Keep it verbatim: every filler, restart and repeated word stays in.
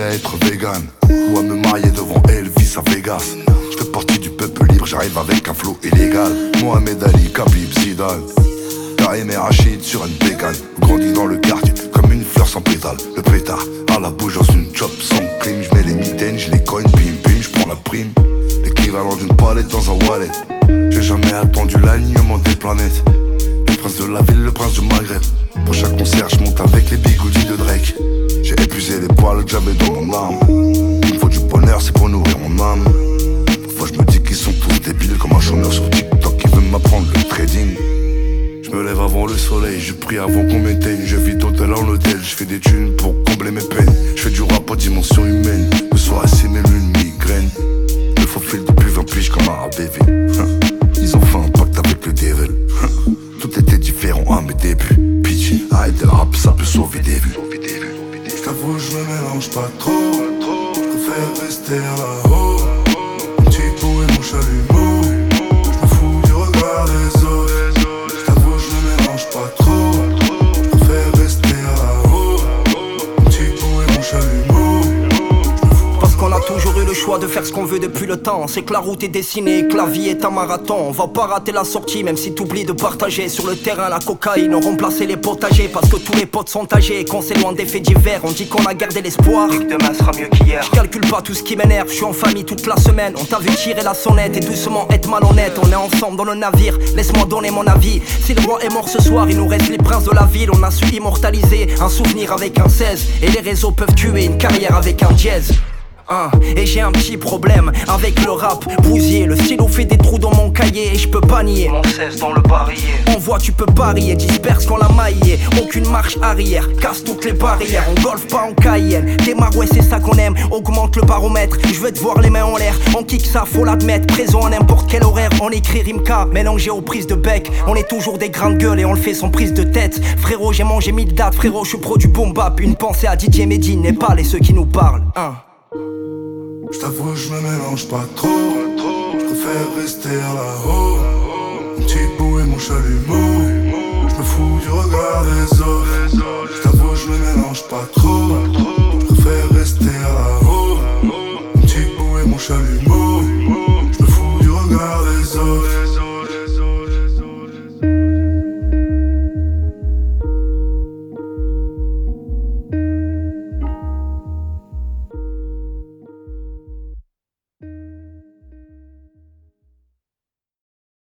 à être vegan ou à me marier devant Elvis à Vegas. Je fais partie du peuple libre, j'arrive avec un flow illégal. Mohamed Ali, Khabib, Zidane, Karim et Rachid sur une bécane. Grandi dans le quartier comme une fleur sans pétale. Le pétard à la bouche dans une chop sans clim. J'mets les mitaines, j'les cogne, bim bim, j'prends la prime. L'équivalent d'une palette dans un wallet. J'ai jamais attendu l'alignement des planètes. Le prince de la ville, le prince du Maghreb. Pour chaque concert, j'monte avec les bigoudis de Drake. J'ai épuisé les poils, jamais dans mon âme. Il me faut du bonheur, c'est pour nourrir mon âme. Parfois je me dis qu'ils sont tous débiles, comme un chômeur sur TikTok qui veut m'apprendre le trading. Je me lève avant le soleil, je prie avant qu'on m'éteigne. Je vis d'hôtel en hôtel, je fais des thunes pour combler mes peines. Je fais du rap à dimension humaine, le soir c'est même une migraine. Le faux fil depuis vingt piges comme un A B V. Ils ont fait un pacte avec le devil. Tout était différent à mes débuts. Pitch, arrête le rap, ça peut sauver des vues. J't'avoue, je me mélange pas trop. J'préfère rester là-haut. Mon petit pot et mon chalumeau. J'me fous du regard des autres. J't'avoue, je me mélange pas trop. J'préfère rester là-haut. Mon petit pot et mon chalumeau. Parce qu'on a toujours eu le choix de faire ce qu'on veut depuis le temps. C'est que la route est dessinée, que la vie est un marathon. On va pas rater la sortie même si t'oublies de partager. Sur le terrain la cocaïne, on remplaçait les potagers. Parce que tous les potes sont âgés et qu'on s'éloigne des faits divers. On dit qu'on a gardé l'espoir et que demain sera mieux qu'hier. Je calcule pas tout ce qui m'énerve, je suis en famille toute la semaine. On t'a vu tirer la sonnette et doucement être malhonnête. On est ensemble dans le navire, laisse-moi donner mon avis. Si le roi est mort ce soir, il nous reste les princes de la ville. On a su immortaliser un souvenir avec un seize. Et les réseaux peuvent tuer une carrière avec un dièse. Hein, et j'ai un petit problème avec le rap bousillé. Le stylo fait des trous dans mon cahier et je peux pas nier. Mon cesse dans le barillet. On voit tu peux parier, disperse qu'on l'a maillé. Aucune marche arrière, casse toutes les barrières. On golfe pas en Cayenne, démarre ouais c'est ça qu'on aime. Augmente le baromètre, je veux te voir les mains en l'air. On kick ça faut l'admettre, présent à n'importe quel horaire. On écrit Rimka, mélangé aux prises de bec. On est toujours des grandes gueules et on le fait sans prise de tête. Frérot j'ai mangé mille dates, frérot je suis pro du boom bap. Une pensée à Didier Medine, Népal et ceux qui nous parlent hein. J't'avoue, je me mélange pas trop. J'préfère rester là-haut. Mon petit bout et mon chalumeau. J'me fous du regard des autres. J't'avoue, je me mélange pas trop. J'préfère rester là-haut. Mon petit bout et mon chalumeau.